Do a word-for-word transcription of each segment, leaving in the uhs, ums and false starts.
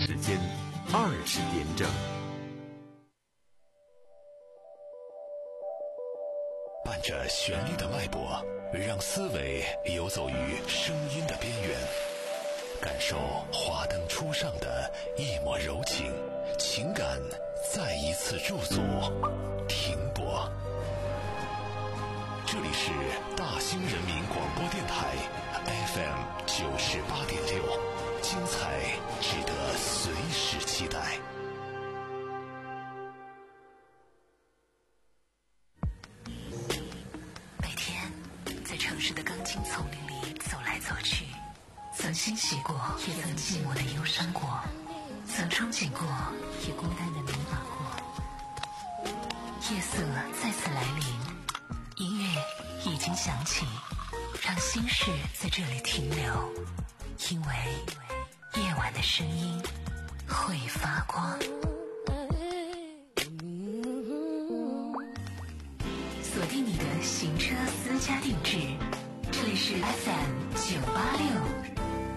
时间二十点整。 伴着旋律的脉搏，让思维游走于声音的边缘，感受华灯初上的一抹柔情，情感再一次驻足停泊。这里是大兴人民广播电台 F M 九十八点六，精彩值得随时期待。 每天在城市的钢筋丛林里走来走去，曾欣喜过，也曾寂寞的忧伤过，曾憧憬过，也孤单的迷茫过。夜色再次来临，音乐已经响起，让心事在这里停留，因为夜晚的声音会发光。锁定你的行车私家定制，这里是 F M 九八六。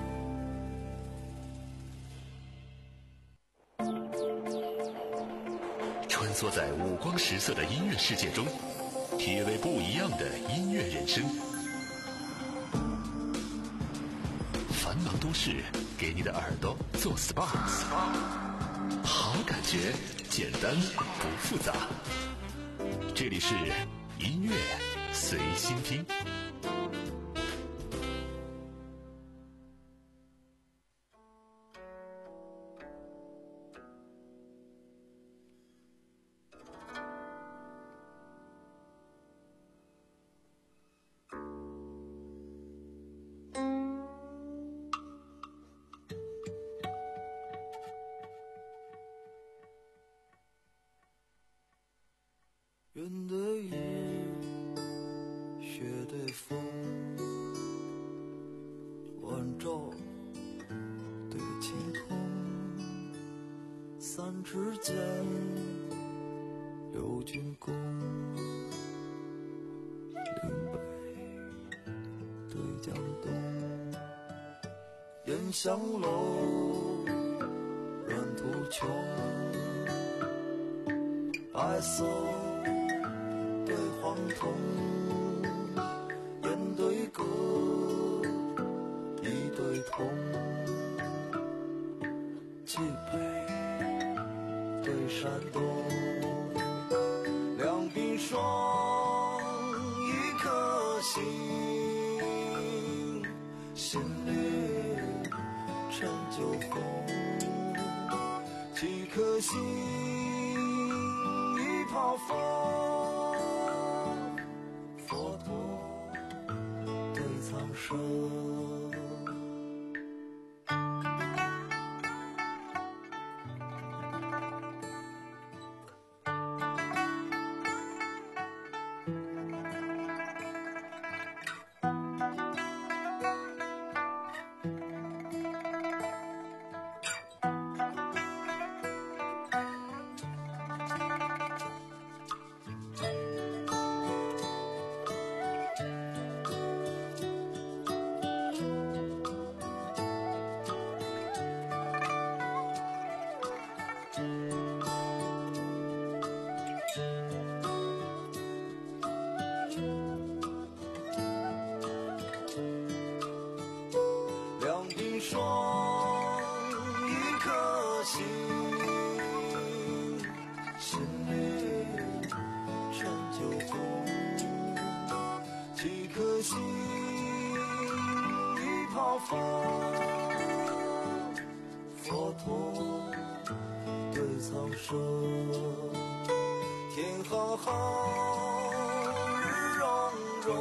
穿梭在五光十色的音乐世界中，体味不一样的音乐人生。繁忙都市给你的耳朵做 S P A， 好感觉简单不复杂。这里是音乐随心听。 云对雨，雪对风，晚照对晴空，三尺剑，六军弓，岭北对江东，烟香楼，软土穷，白色对黄铜，雁对歌，一对铜，冀北对山东，两鬓霜，一颗心，心里陈酒红，几颗心，一泡风。佛陀对苍生，两鬓霜，一颗心，心里陈酒红，几颗心，一泡风。佛陀对苍生，天浩浩，日融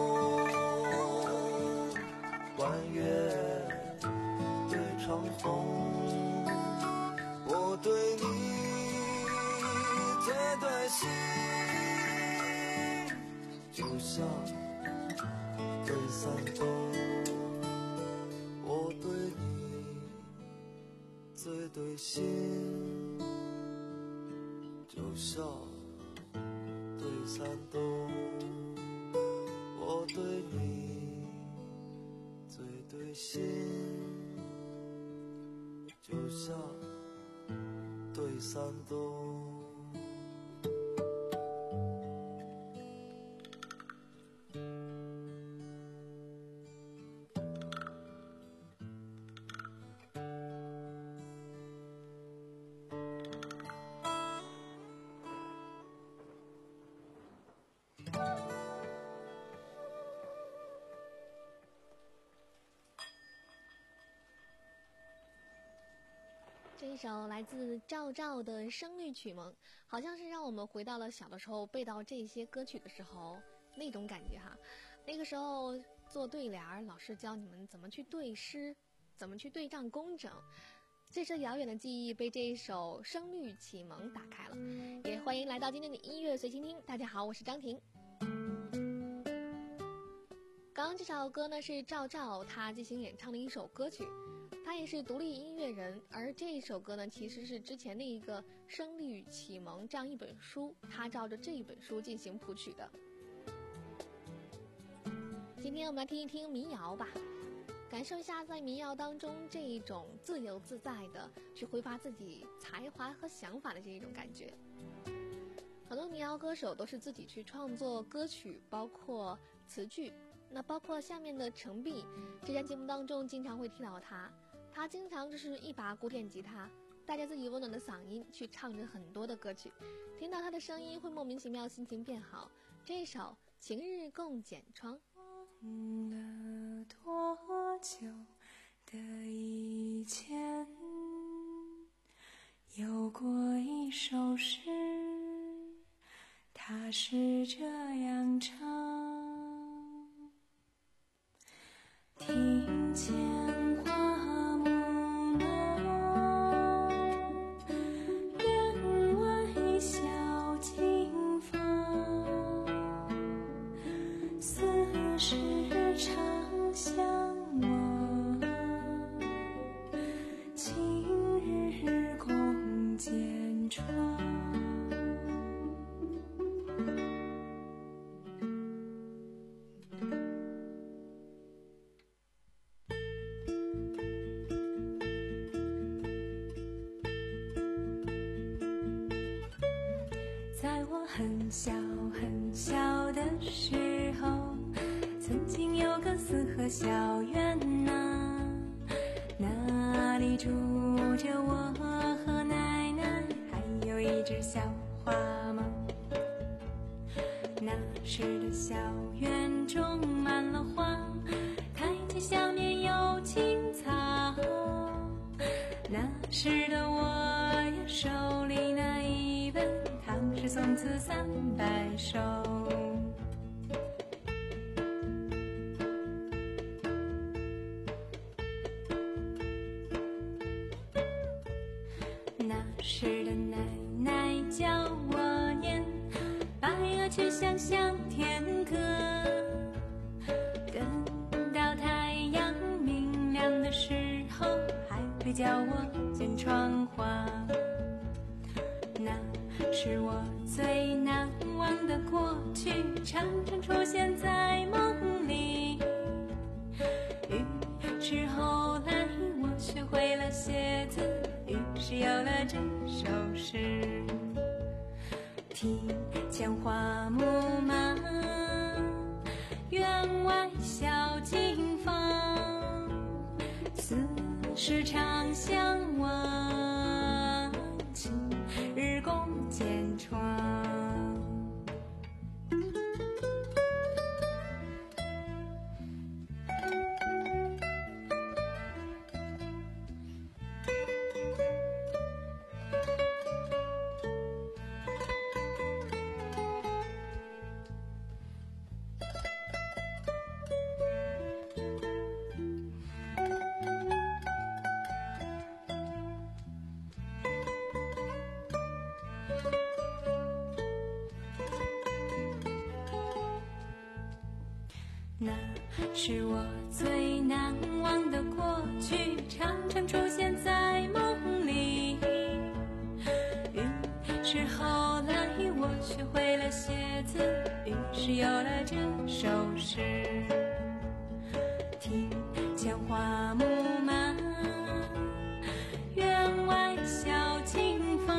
融，弯月长虹，我对你最对心，就像对山东，我对你最对心，就像对山东，我对你最对心，就像对山洞。 这一首来自赵照的《声律启蒙》，好像是让我们回到了小的时候背到这些歌曲的时候那种感觉哈。那个时候做对联，老师教你们怎么去对诗，怎么去对仗工整。这些遥远的记忆被这一首《声律启蒙》打开了。也欢迎来到今天的音乐随心听。大家好，我是张婷。刚刚这首歌呢是赵照他即兴演唱的一首歌曲。他也是独立音乐人，而这一首歌呢，其实是之前的一个《声律启蒙》这样一本书，他照着这一本书进行谱曲的。今天我们来听一听民谣吧，感受一下在民谣当中这一种自由自在的去挥发自己才华和想法的这一种感觉。很多民谣歌手都是自己去创作歌曲，包括词句，那包括下面的程璧，这档节目当中经常会听到他。他经常就是一把古典吉他，带着自己温暖的嗓音去唱着很多的歌曲，听到他的声音会莫名其妙心情变好。这一首《晴日共剪窗》。 忘了多久的以前，有过一首诗，它是这样唱：听见花木落，院外小径芳，似是长相望，晴日共剪窗。在我很小很小的时候，曾经有个四合小院啊，那里住着我和奶奶，还有一只小花猫。那时的小院种满了花，台阶下面有青草。那时的我呀，手里那一本《唐诗宋词三百首》。那时的奶奶教我念白鹅曲项向天歌，等到太阳明亮的时候，还会教我剪窗花。那是我最难忘的过去，常常出现在梦里。于是后来我学会了写字，于是有了这首诗：庭前花木满，院外小径芳，似是长相望，晴日共剪窗。那是我最难忘的过去，常常出现在梦里。于是后来我学会了写字，于是有了这首诗：庭前花木满，院外小径芳，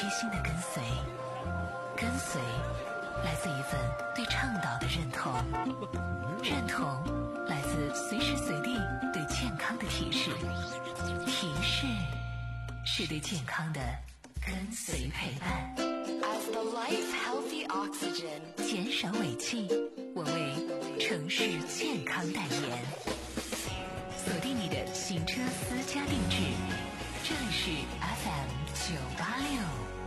虚心的跟随。跟随来自一份对倡导的认同，认同来自随时随地对健康的提示，提示是对健康的跟随陪伴。 As the life healthy oxygen， 减少尾气，我为城市健康代言。锁定你的行车私家定制，这里是 F M 九八六。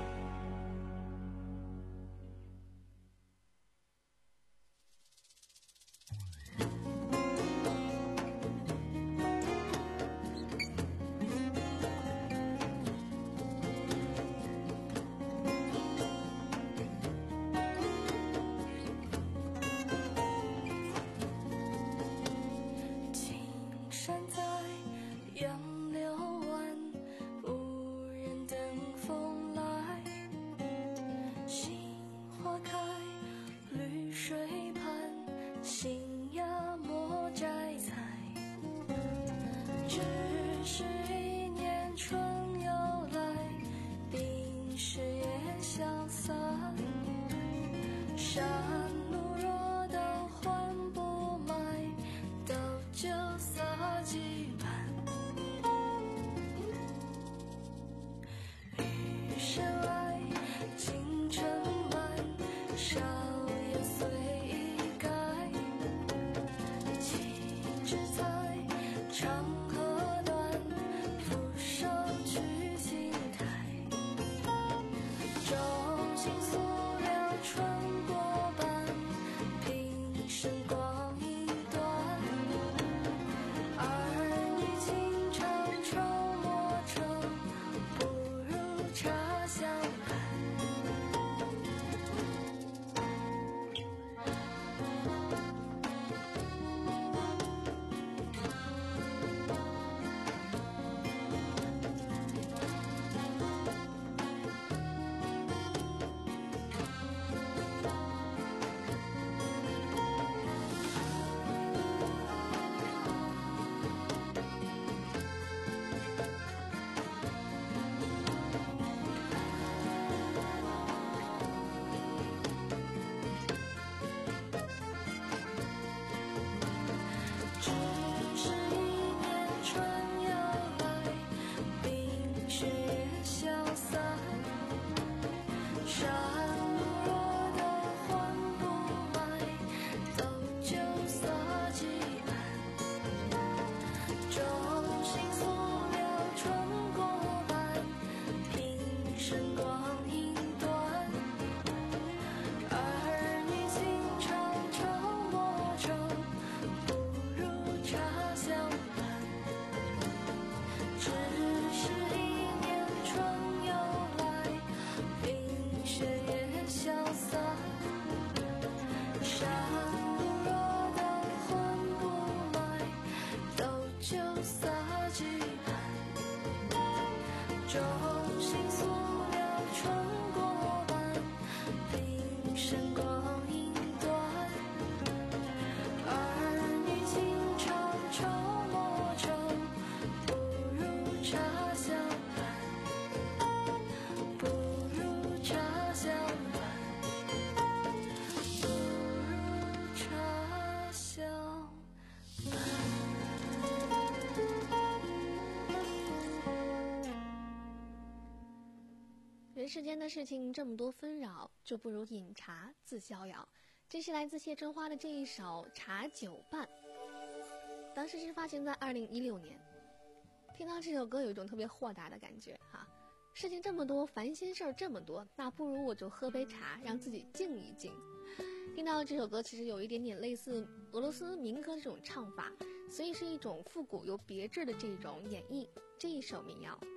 人世间的事情这么多纷扰，就不如饮茶自逍遥。这是来自谢春花的这一首《茶酒伴》，当时是发行在二零一六年。听到这首歌有一种特别豁达的感觉哈、啊，事情这么多，烦心事儿这么多，那不如我就喝杯茶，让自己静一静。听到这首歌其实有一点点类似俄罗斯民歌这种唱法，所以是一种复古又别致的这种演绎这一首民谣。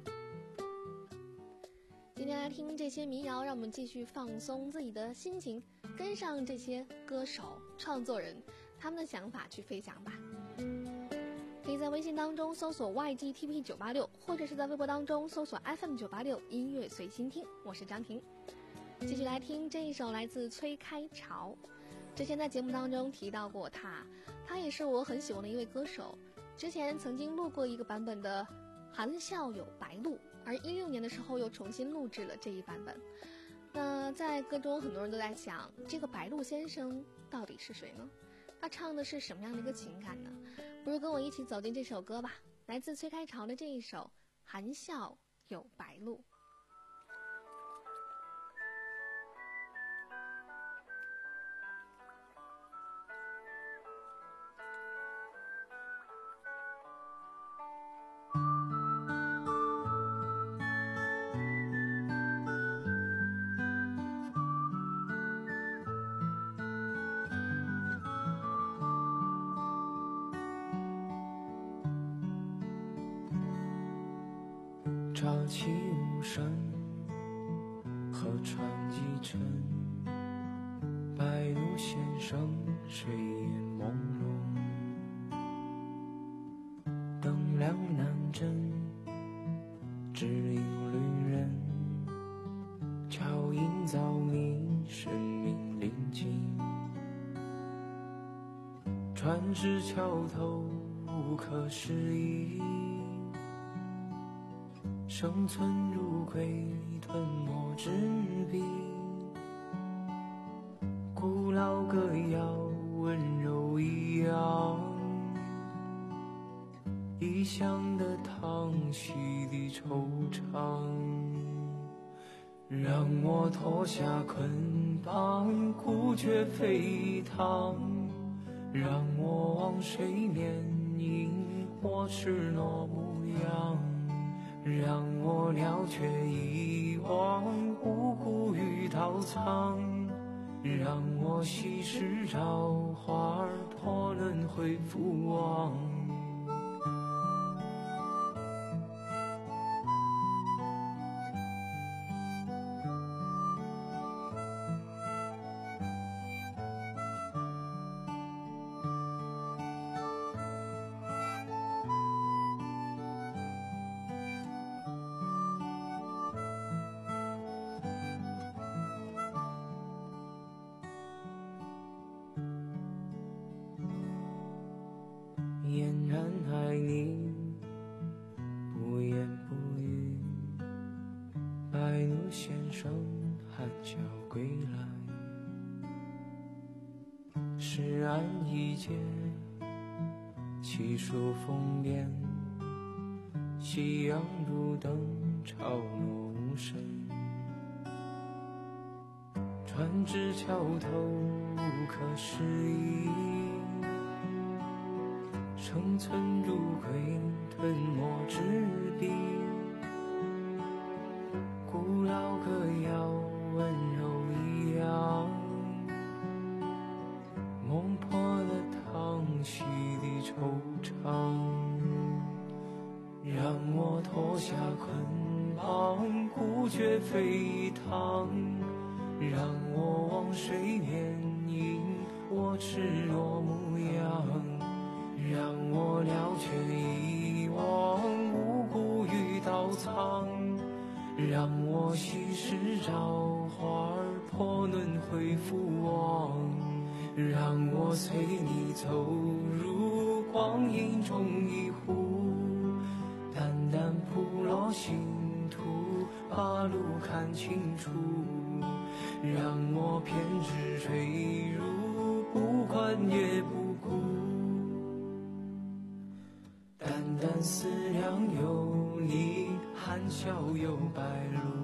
今天来听这些民谣，让我们继续放松自己的心情，跟上这些歌手创作人他们的想法去飞翔吧。可以在微信当中搜索 Y G T P 九八六， 或者是在微博当中搜索 F M 九八六 音乐随心听，我是张婷。继续来听这一首来自崔开潮，之前在节目当中提到过他，他也是我很喜欢的一位歌手，之前曾经录过一个版本的含笑有白鹭而一六年的时候又重新录制了这一版本。那在歌中很多人都在想，这个白鹿先生到底是谁呢？他唱的是什么样的一个情感呢？不如跟我一起走进这首歌吧，来自崔开潮的这一首《含笑有白鹿》。 乍起无声，河船几沉，白鹿先生睡眼朦胧，灯亮南针，只引旅人，脚印早迷，生命临近，船至桥头无可适宜，生存如鬼，吞没纸笔，古老歌谣温柔一样，异乡的叹息的惆怅，让我脱下捆绑，孤绝飞腾，让我往水面迎我赤裸模样，让我了却遗忘无辜与刀藏，让我稀释朝花破轮回复往。嫣然爱你，不言不语，白鹿先生含笑归来，诗案一节，气数风帘，夕阳如灯，潮落无声，船至桥头无可适宜，生存如鬼，吞没纸笔，古老歌谣温柔一样，梦破了叹息的惆怅，让我脱下捆绑，孤绝飞腾，让我往水面迎我赤裸模样，让我了却遗忘无辜与刀藏，让我稀释朝花破轮回复往，让我随你走入光阴中一壶，淡淡铺落星途，把路看清楚，让我偏执坠入，不管也不顾，淡淡思量有你，含笑有白鹿。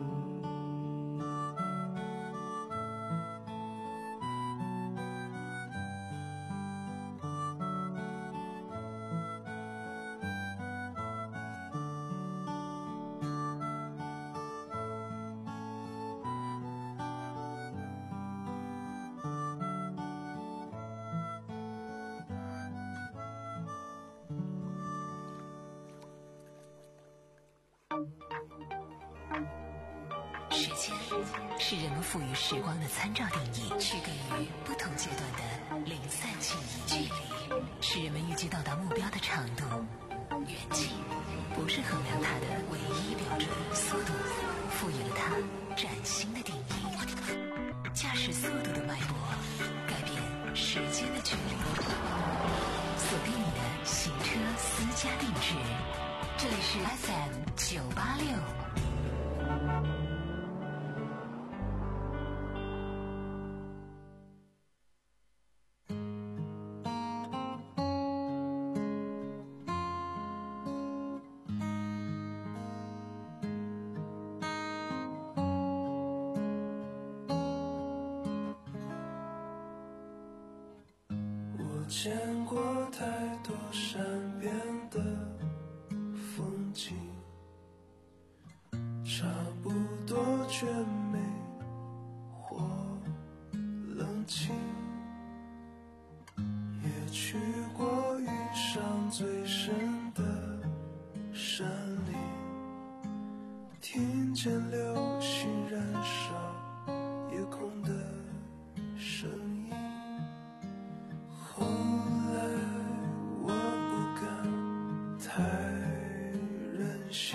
时间是人们赋予时光的参照定义，区隔于不同阶段的零散记忆。距离是人们预计到达目标的长度，远近不是衡量它的唯一标准。速度赋予了它崭新的定义，驾驶速度的脉搏改变时间的距离。锁定你的行车私家定制，这里是 F M 九八六。 我见过太多善变的风景，差不多绝美或冷清，也去过遇上最深的山林，听见流星燃烧夜空的声音。后来我不敢太任性，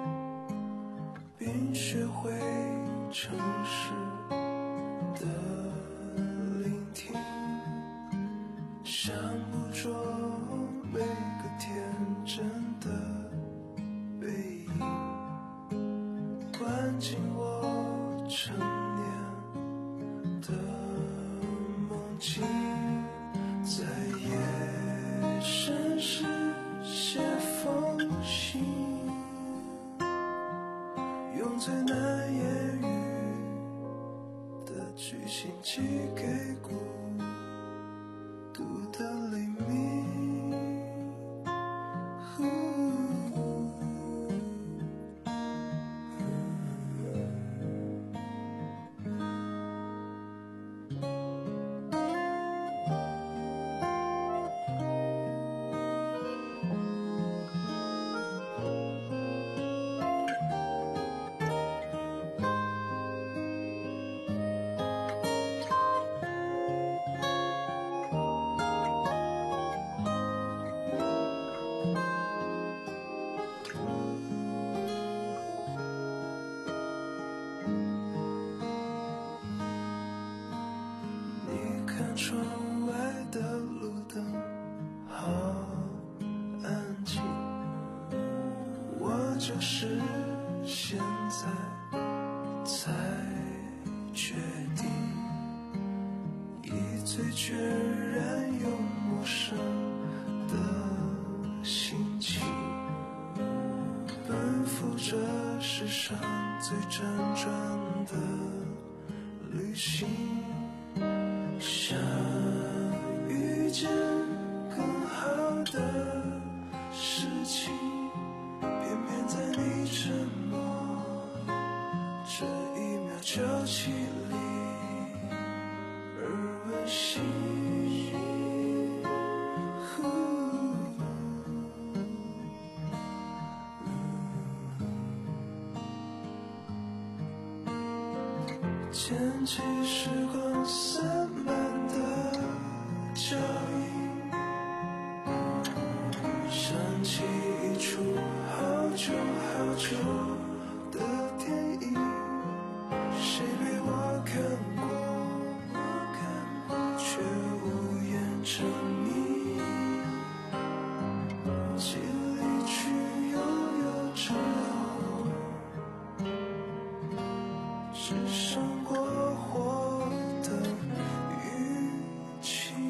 并学会诚实的聆听，想捕捉每个天真的背影，关进我成年的梦境，在夜深时写封信，用最难言喻的句型寄给孤独的黎明。窗外的路灯好安静，我就是现在才决定，以最决然又陌生的心情，奔赴这世上最辗转的旅行，想遇见更好的事情，偏偏在你沉默这一秒交集里而温馨。牵起时光散漫的脚印，想起一出好久好久的电影，谁陪我看过，却无言成谜，记离去悠悠之后，只剩过火的雨晴。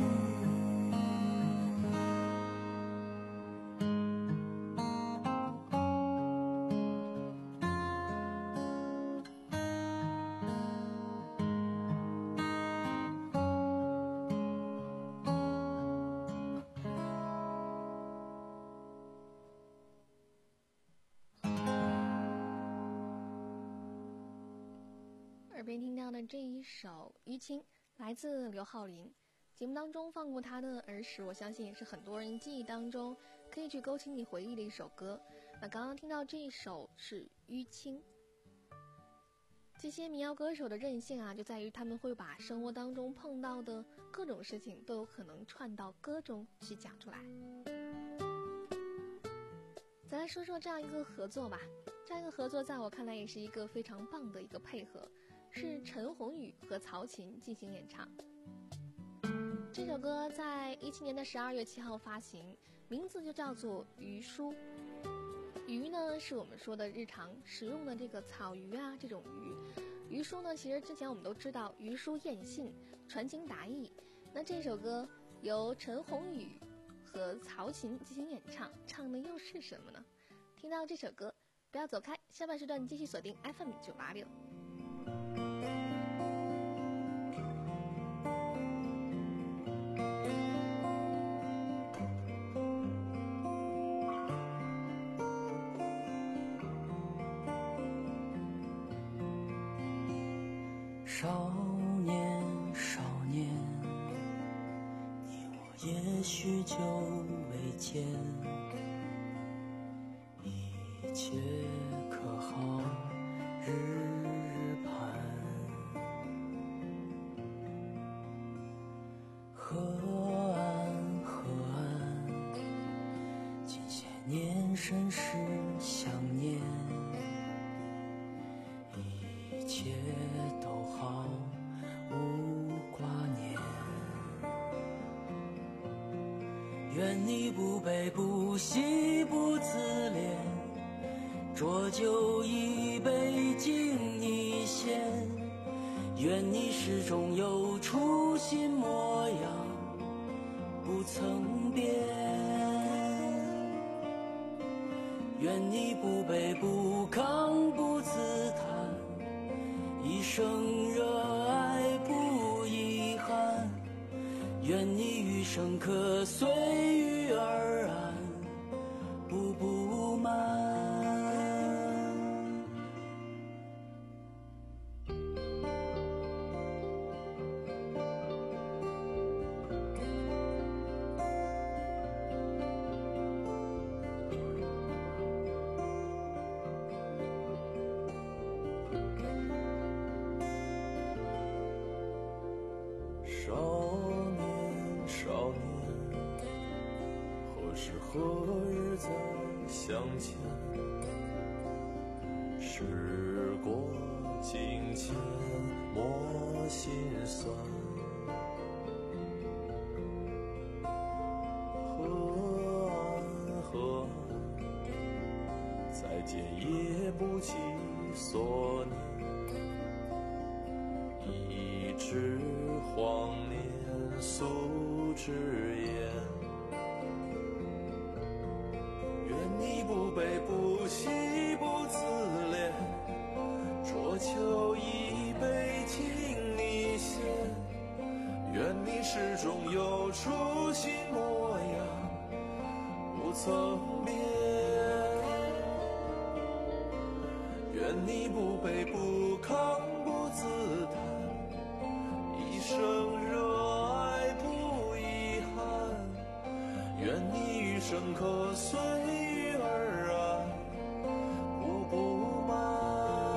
耳边听到的这一首《淤青》来自刘浩霖，节目当中放过他的儿时，我相信也是很多人记忆当中可以去勾起你回忆的一首歌。那刚刚听到这一首是《淤青》。这些民谣歌手的韧性啊，就在于他们会把生活当中碰到的各种事情都有可能串到歌中去讲出来。咱来说说这样一个合作吧，这样一个合作在我看来也是一个非常棒的一个配合，是陈鸿宇和曹琴进行演唱。这首歌在一七年的十二月七号发行，名字就叫做《鱼书》。鱼呢是我们说的日常食用的这个草鱼啊，这种鱼。鱼书呢，其实之前我们都知道鱼书雁信，传情达意。那这首歌由陈鸿宇和曹琴进行演唱，唱的又是什么呢？听到这首歌不要走开，下半时段继续锁定 F M 九八六。 少年少年，你我也许久未见，一切可好日日盼。河岸河岸，近些年甚是想念，一切都好无挂念。愿你不悲不喜不自怜，浊酒一杯敬你先。愿你始终有初心模样不曾变。愿你不卑不亢不自叹，一生热爱不遗憾。愿你余生可随遇而安不不满。少年少年，何时何日再相见？时过境迁莫心酸。河岸河岸，再见也不及所念。一纸荒年素之言，愿你不悲不喜不自怜，浊酒一杯敬你先。愿你始终有初心模样不曾变。愿你不卑不亢不自叹，一生热爱不遗憾。愿你余生可随遇而安不不满。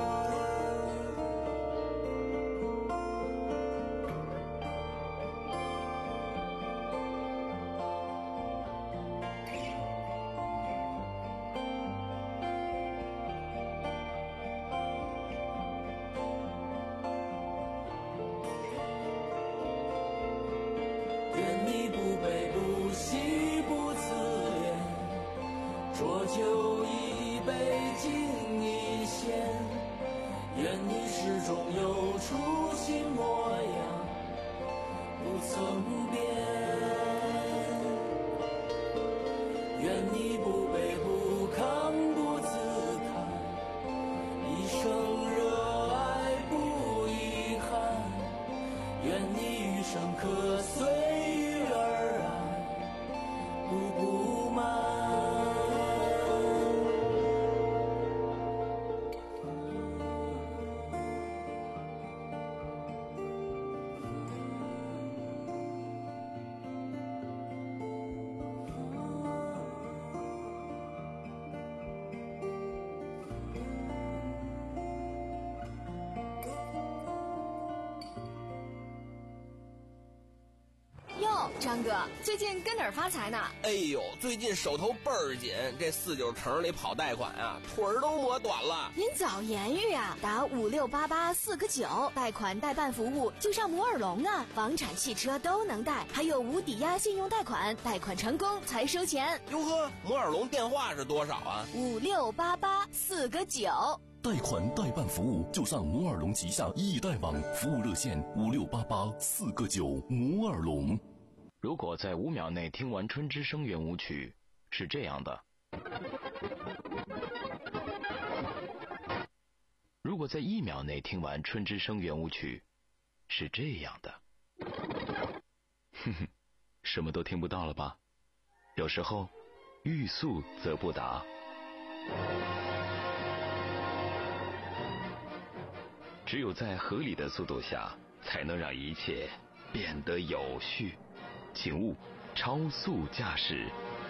愿你不卑不喜不自怜，浊酒一杯敬你先。愿你始终有初心模样不曾变。愿你不卑不亢不自叹，一生热爱不遗憾。愿你余生可随遇而安不不满。 哟，张哥，最近跟哪儿发财呢？ 哎呦，最近手头倍儿紧，这四九城里跑贷款啊，腿儿都磨短了。 您早言语啊，打五六八八四个九，贷款代办服务就上摩尔龙啊，房产、汽车都能贷，还有无抵押信用贷款，贷款成功才收钱。 哟呵，摩尔龙电话是多少啊？ 五六八八四个九。 贷款代办服务就上摩尔龙旗下易贷网，服务热线五六八八四个九。摩尔龙。 如果在五秒内听完《春之声》圆舞曲，是这样的；如果在一秒内听完《春之声》圆舞曲，是这样的。哼哼，什么都听不到了吧？有时候，欲速则不达。 只有在合理的速度下，才能让一切变得有序。请勿超速驾驶。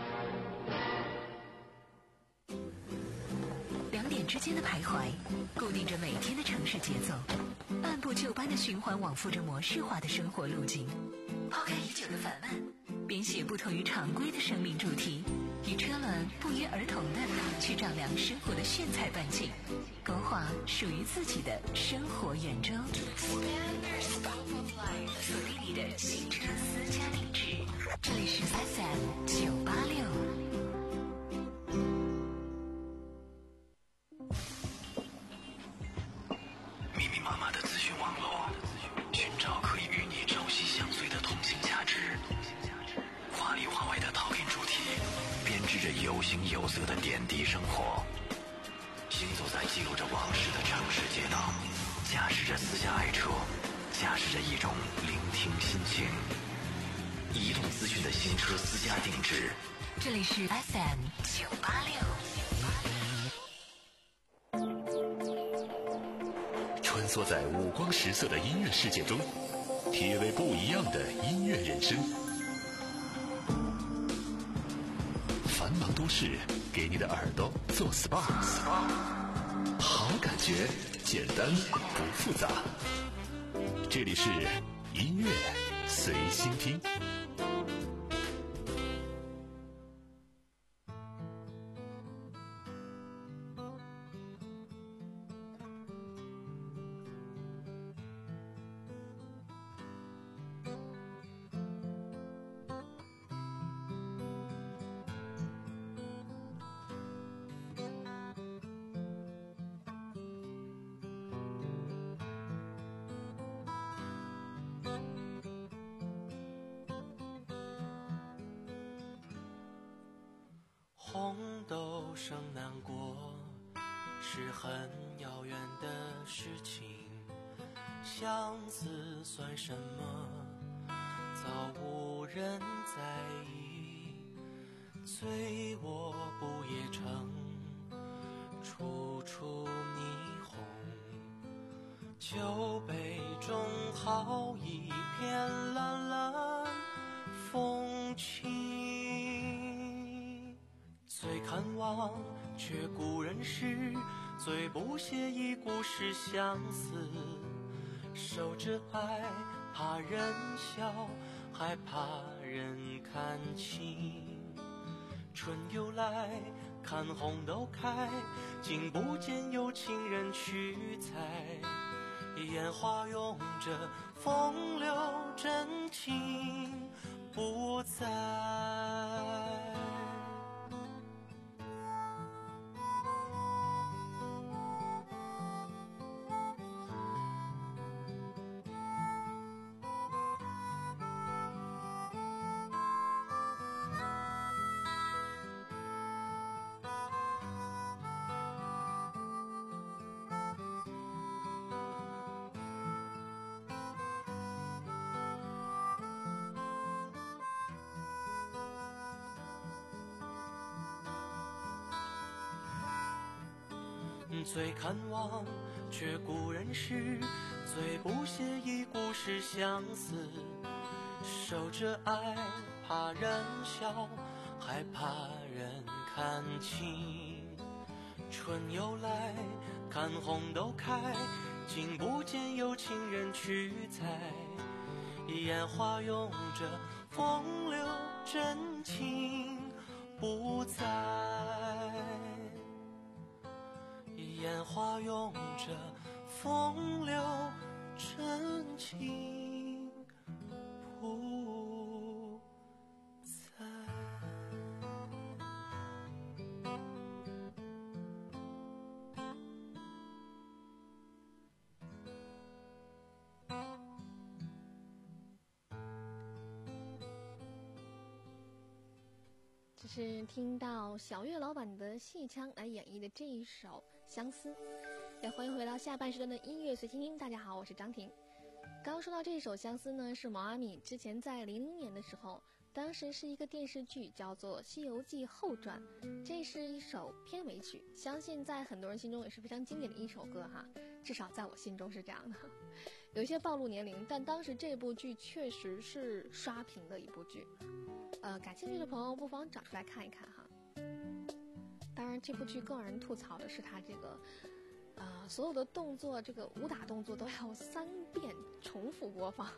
两点之间的徘徊，固定着每天的城市节奏，按部就班的循环往复着模式化的生活路径。抛开已久的烦闷，编写不同于常规的生命主题，与车轮不约而同的去丈量生活的炫彩半径，勾画属于自己的生活圆周。锁定你的新车私家定制，这里是 F M 九八六。 密密麻麻的资讯网络，寻找可以与你朝夕相随的通信价值。话里话外的talking主题，编织着有形有色的点滴生活。行走在记录着往事的城市街道，驾驶着私家爱车，驾驶着一种聆听心情。移动资讯的新车私家定制， 这里是 F M 九八六。 穿梭在五光十色的音乐世界中，体味不一样的音乐人生。繁忙都市给你的耳朵做 S P A， 好感觉简单不复杂。这里是音乐随心听。 红豆生南国是很遥远的事情，相思算什么？早无人在意。醉卧不夜城，处处霓虹。酒杯中好一片蓝蓝风轻。最看望却故人诗，最不屑一顾是相思。守着爱怕人笑，害怕人看清。春又来，看红豆开，竟不见有情人去采。烟花拥着风流真情不在。最看望却故人诗，最不屑一顾是相思。守着爱怕人笑，害怕人看清。春又来，看红豆开，竟不见有情人去采。烟花拥着风流真情不在。烟花拥着风流真情不在。 这是听到小岳老板的戏腔来演绎的这一首相思。也欢迎回到下半时段的音乐随心听。大家好，我是张婷。刚刚说到这首相思呢，是毛阿敏之前在零零年的时候，当时是一个电视剧叫做《西游记后传》，这是一首片尾曲，相信在很多人心中也是非常经典的一首歌哈。 至少在我心中是这样的。有些暴露年龄，但当时这部剧确实是刷屏的一部剧。呃，感兴趣的朋友不妨找出来看一看哈。当然，这部剧更让人吐槽的是它这个，呃，所有的动作，这个武打动作都要三遍重复播放。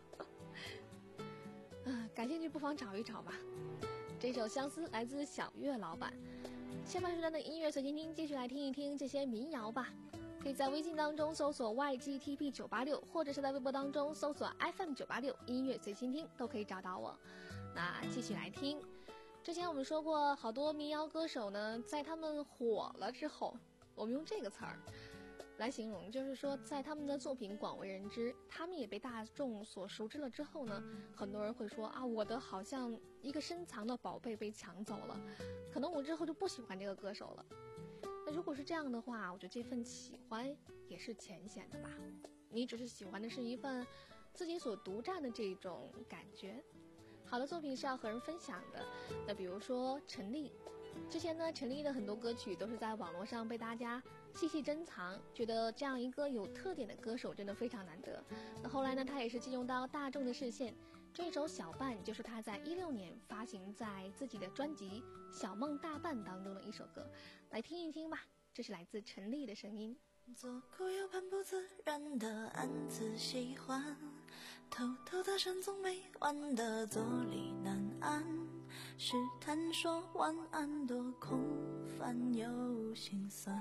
嗯、呃，感兴趣不妨找一找吧。这首《相思》来自小月老板。下半时段的音乐随心听，继续来听一听这些民谣吧。可以在微信当中搜索 Y G T P 九八六，或者是在微博当中搜索 F M 九八六音乐随心听，都可以找到我。那继续来听。之前我们说过，好多民谣歌手呢，在他们火了之后，我们用这个词儿来形容，就是说在他们的作品广为人知，他们也被大众所熟知了之后呢，很多人会说啊，我的好像一个深藏的宝贝被抢走了，可能我之后就不喜欢这个歌手了。那如果是这样的话，我觉得这份喜欢也是浅显的吧，你只是喜欢的是一份自己所独占的这种感觉。好的作品是要和人分享的。那比如说陈粒，之前呢陈粒的很多歌曲都是在网络上被大家细细珍藏，觉得这样一个有特点的歌手真的非常难得。那后来呢，他也是进入到大众的视线，这首小半就是他在一六年发行在自己的专辑《小梦大半》当中的一首歌，来听一听吧。这是来自陈粒的声音。 左顾右盼不自然的暗自喜欢，偷偷的深总没完的坐立难安，试探说晚安多空泛又心酸，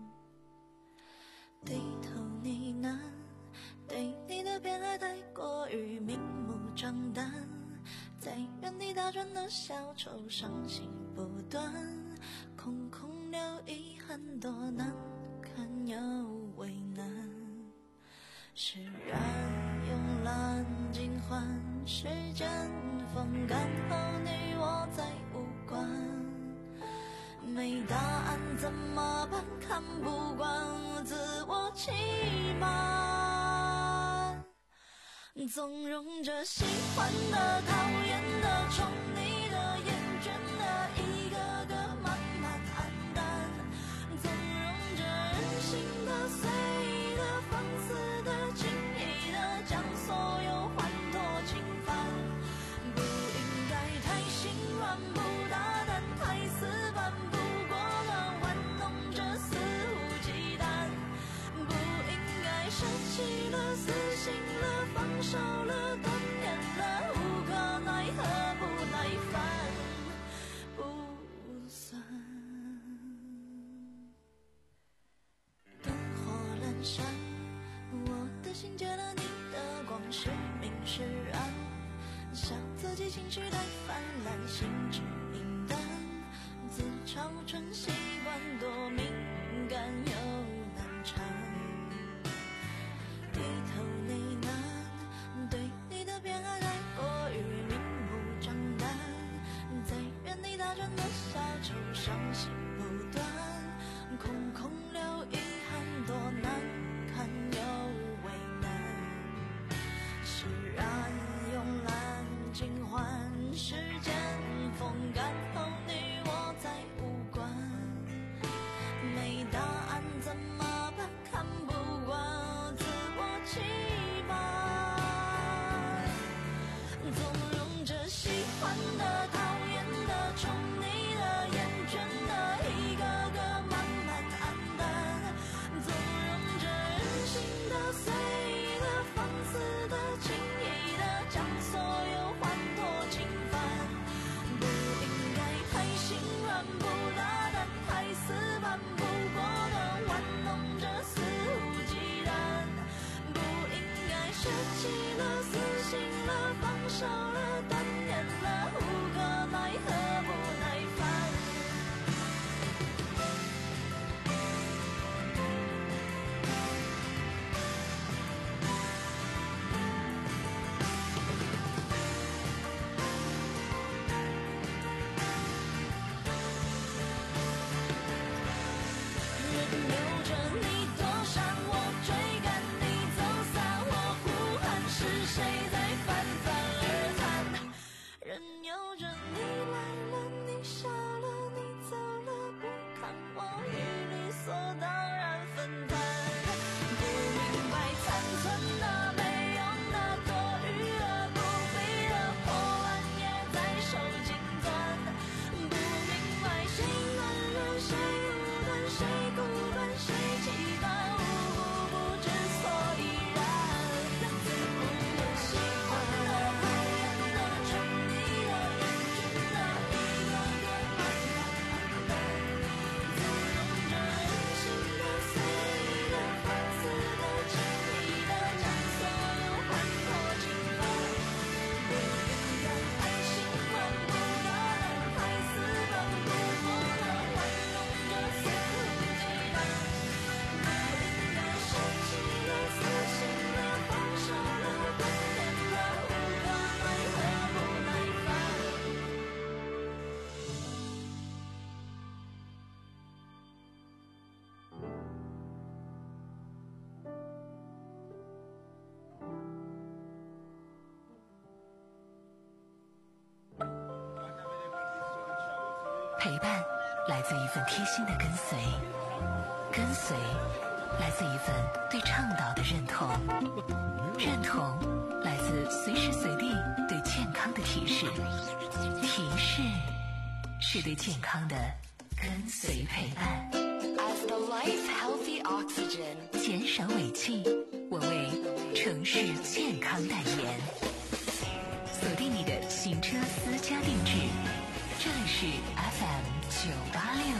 低头呢喃，对你的偏爱太过于明目张胆，在原地打转的小丑伤心不断，空空留遗憾多难看又为难，释然慵懒尽欢，时间风干后你我再无关，没答案怎么办？看不惯自我欺瞒，纵容着喜欢的、讨厌的、宠你的、厌倦的，一个个慢慢黯淡，纵容着任性的、随意的、放肆的、轻易的，将所有欢脱侵犯，不应该太心软，不大胆，太死板，不果断，玩弄着肆无忌惮，不应该舍弃了、死心了、放手了、断念了，无可奈何，不耐烦，不算。灯火阑珊，我的心借了你的光，是明是暗，笑自己情绪太泛滥，心智平淡，自嘲成习惯，多敏感又难缠，低头呢喃，对你的偏爱太过于明目张胆，在原地打转的小丑伤心不断，空空留遗憾多难看又为难，释然慵懒尽欢，时间风干后你我再无关，没答案怎么办？看不惯自我欺瞒，纵容着喜欢的、讨厌的、宠你的、厌倦的， 陪伴来自一份贴心的跟随，跟随来自一份对倡导的认同，认同来自随时随地对健康的提示，提示是对健康的跟随陪伴。 As the life healthy oxygen， 减少尾气，我为城市健康代言。锁定你的行车私家定制，这里是 F M 九八六。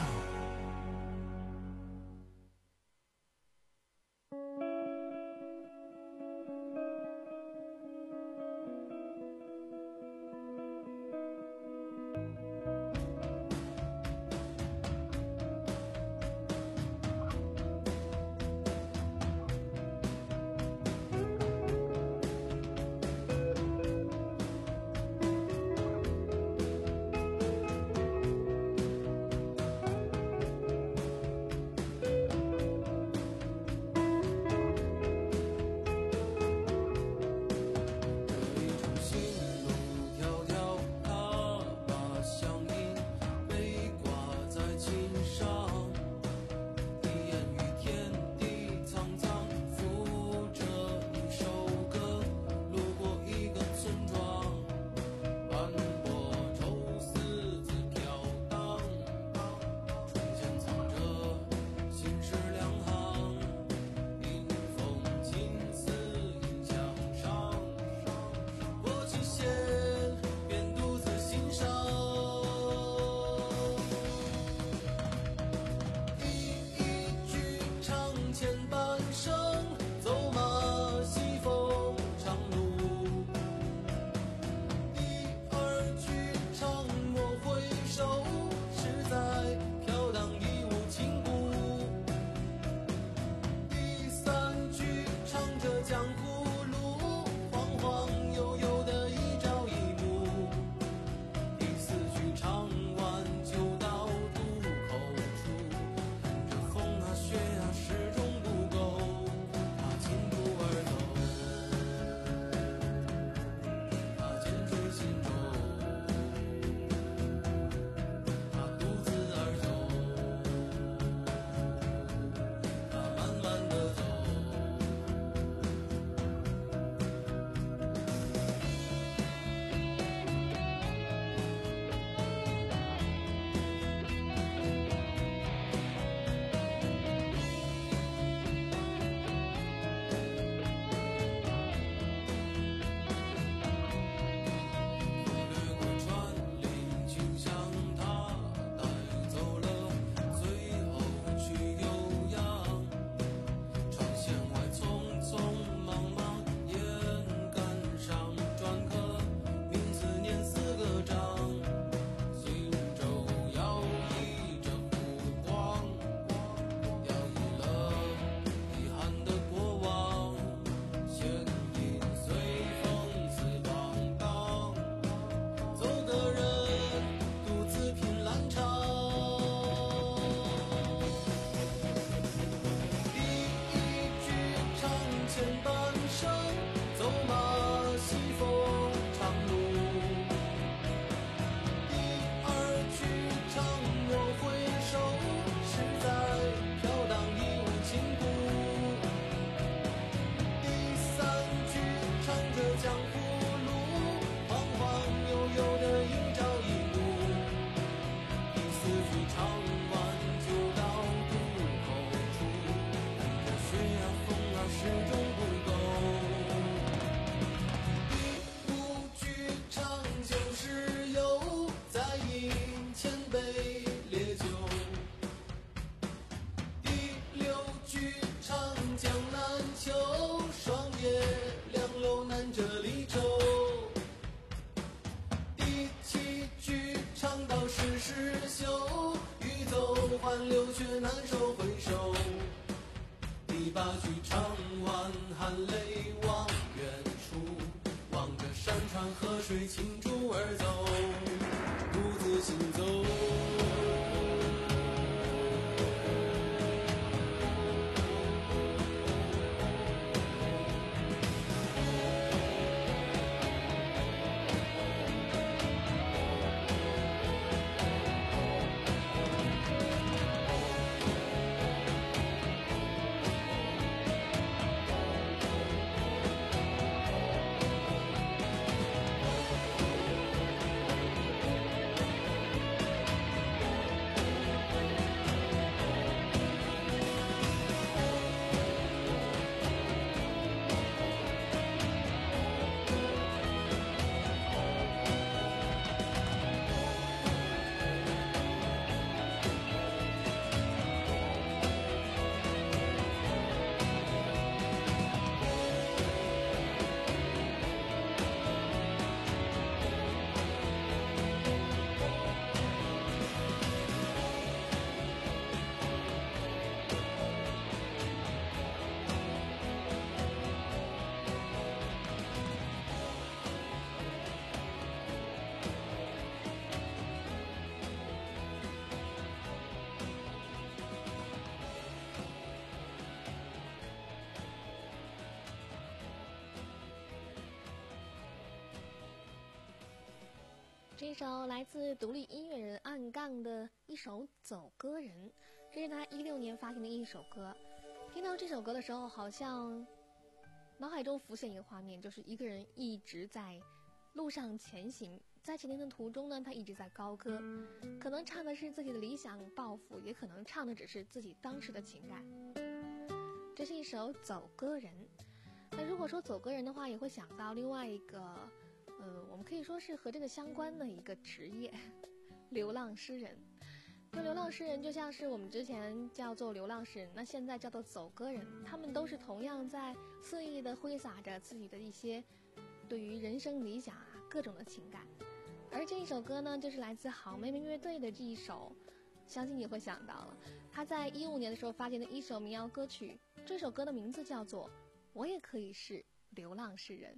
这首来自独立音乐人暗杠的一首《走歌人》，这是他一六年发行的一首歌。听到这首歌的时候，好像脑海中浮现一个画面，就是一个人一直在路上前行，在前行的途中呢，他一直在高歌，可能唱的是自己的理想抱负，也可能唱的只是自己当时的情感。这是一首《走歌人》。那如果说走歌人的话，也会想到另外一个呃，我们可以说是和这个相关的一个职业，流浪诗人。那流浪诗人就像是我们之前叫做流浪诗人，那现在叫做走歌人，他们都是同样在肆意的挥洒着自己的一些对于人生理想啊各种的情感。而这一首歌呢，就是来自好妹妹乐队的这一首，相信你会想到了，他在一五年的时候发行的一首民谣歌曲，这首歌的名字叫做《我也可以是流浪诗人》。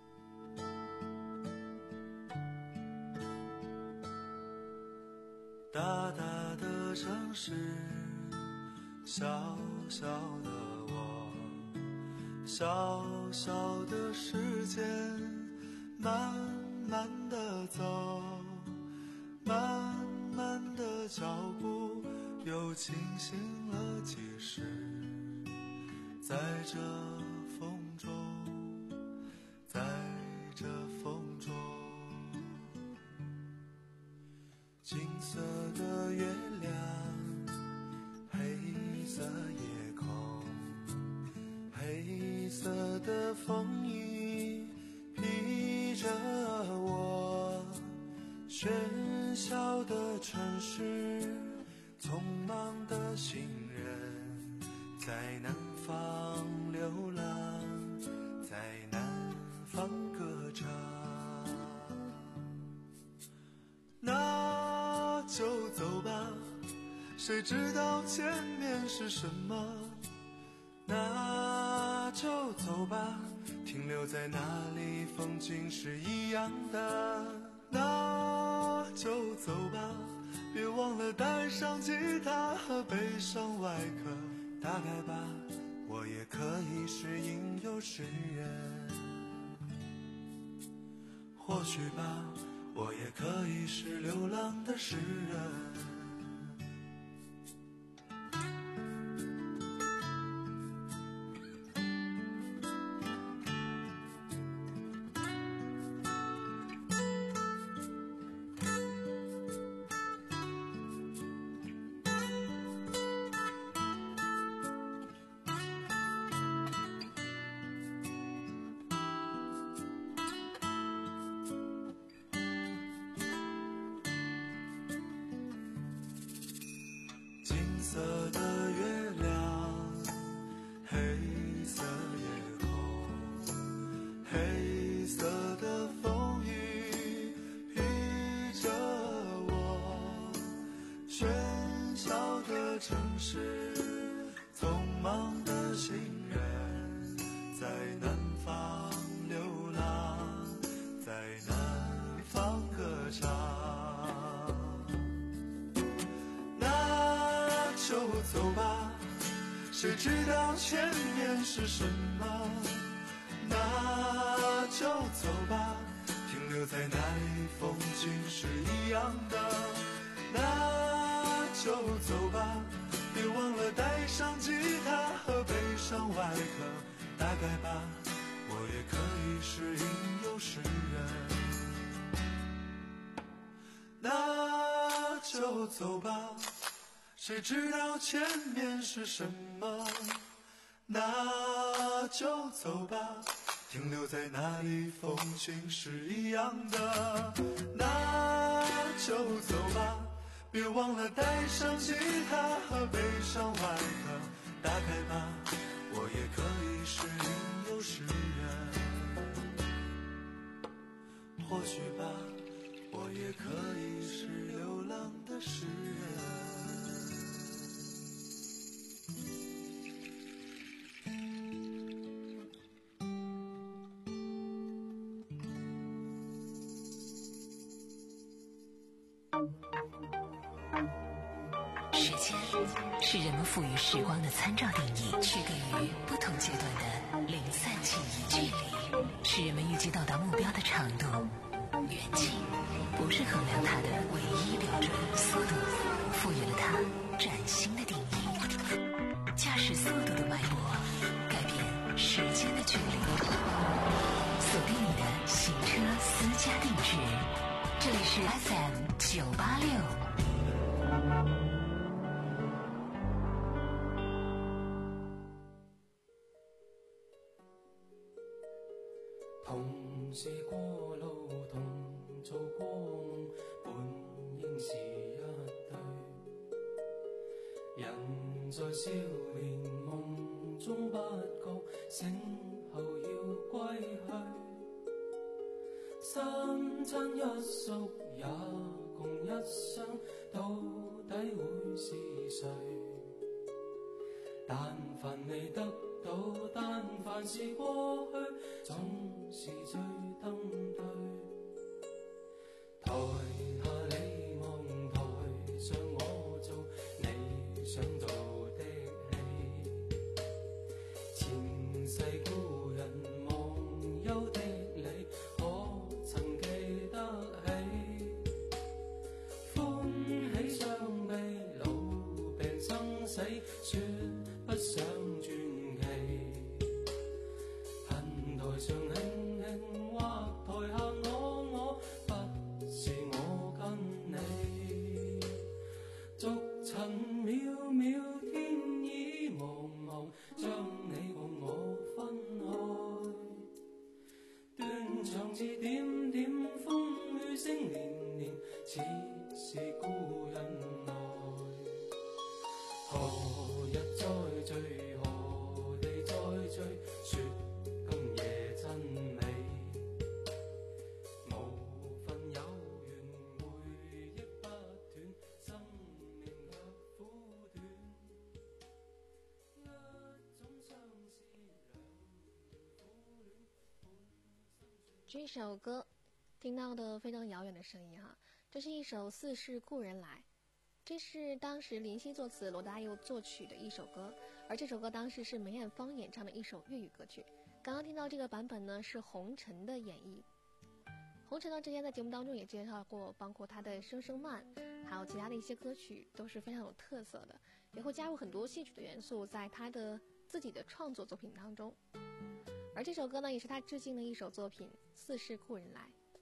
大大的城市，小小的我，小小的时间，慢慢的走，慢慢的脚步，又清醒了几时，在这风中，在这风中。金色的月亮，黑色夜空，黑色的风衣披着我，喧嚣的城市，匆忙的行人，在南方流浪，在南方歌唱。那就走吧，谁知道前面是什么？那就走吧，停留在那里风景是一样的。那就走吧，别忘了带上吉他和悲伤外壳。大概吧，我也可以是吟游诗人。或许吧，我也可以是流浪的诗人。金色的月亮，黑色夜空，黑色的风雨披着我，喧嚣的城市，匆忙的行人，在南方流浪，在南方歌唱。就走吧，谁知道前面是什么？那就走吧，停留在那里风景是一样的。那就走吧，别忘了带上吉他和悲伤外壳。大概吧，我也可以是吟游诗人。那就走吧，谁知道前面是什么？那就走吧，停留在那里风景是一样的。那就走吧，别忘了带上吉他和悲伤外壳。大概吧，我也可以是吟游诗人。或许吧，我也可以是流浪的诗人。 时间是人们赋予时光的参照定义，区隔于不同阶段的零散记忆距离，是人们预计到达目标的长度。 远近不是衡量它的唯一标准，速度赋予了它崭新的定义。驾驶速度的脉搏，改变时间的距离。锁定你的行车私家定制，这里是 F M 九八六。 同是過路，同做過夢，本應是一對。人在少年夢中不覺，醒後要歸去。三餐一宿也共一雙，到底會是誰？但凡未得到，但凡是過去，總是最登對。台下你望，台上我做你想做的戲。前世故人忘憂的你，可曾記得起？歡喜傷悲，老病生死，說不想傳奇。恨台上輕輕，或台下我我，不是我跟你。逐塵渺渺，天意茫茫，將你和我分開。斷腸字點點，風雨聲連連，似是故人來。何日再聚，何地再聚，說今夜真美。無份有緣，回憶不斷，生命卻苦短。一種相思，兩段苦戀。 这首歌听到的非常遥远的声音哈，这是一首《似是故人来》。这是当时林夕作词，罗大佑作曲的一首歌，而这首歌当时是梅艳芳演唱的一首粤语歌曲。刚刚听到这个版本呢，是红尘的演绎。红尘呢，之前在节目当中也介绍过，包括他的《声声慢》，还有其他的一些歌曲，都是非常有特色的，也会加入很多戏曲的元素在他的自己的创作作品当中。而这首歌呢，也是他致敬的一首作品《似是故人来》。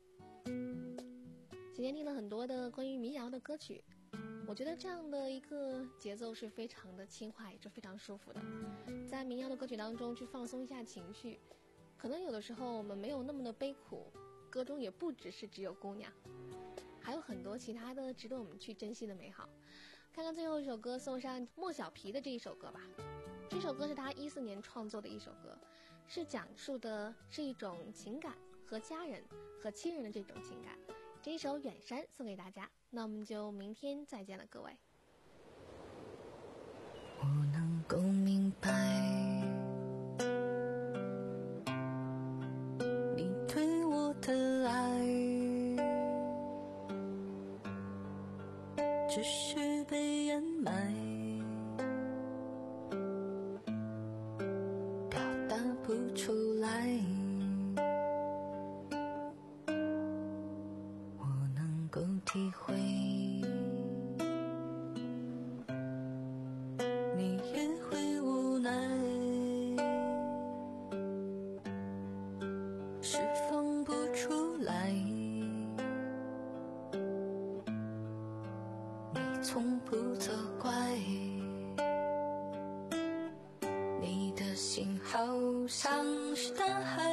今天听了很多的关于民谣的歌曲，我觉得这样的一个节奏是非常的轻快，也是非常舒服的。在民谣的歌曲当中去放松一下情绪，可能有的时候我们没有那么的悲苦，歌中也不只是只有姑娘，还有很多其他的值得我们去珍惜的美好。看看最后一首歌，送上莫小皮的这一首歌吧。这首歌是他一四年创作的一首歌，是讲述的是一种情感，和家人和亲人的这种情感。这一首《远山》送给大家，那我们就明天再见了，各位。 我能够明白你对我的爱，只是被掩埋，表达不出来。我能够体会你也会无奈，释放不出来。你从不责怪，你的心好像是大海，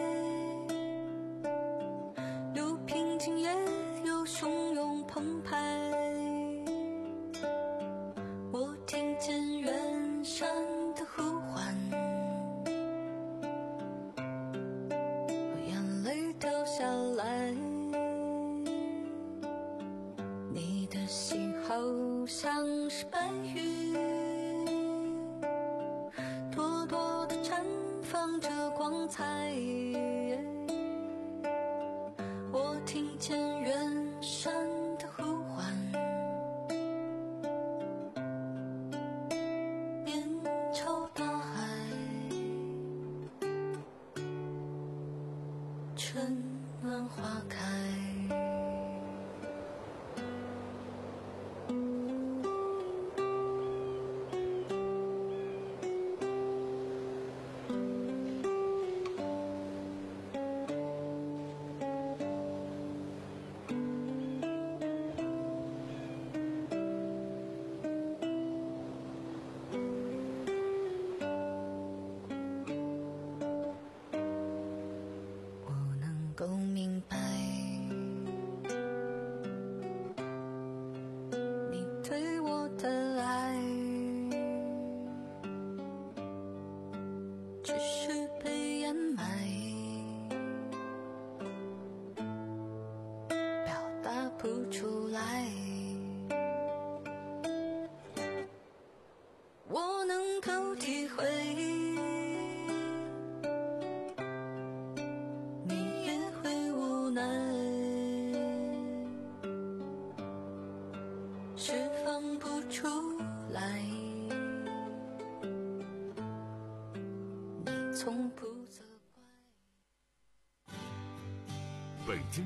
有平静也有汹涌澎湃。我听见远山的呼唤，我眼泪掉下来。你的心好像是白云，朵朵的绽放着光彩。我听见远山的呼唤，面朝大海，春暖花开。 明白，你对我的爱只是被掩埋，表达不出来。我能够体会，你也会无奈，释放不出来，你从不责怪。 北京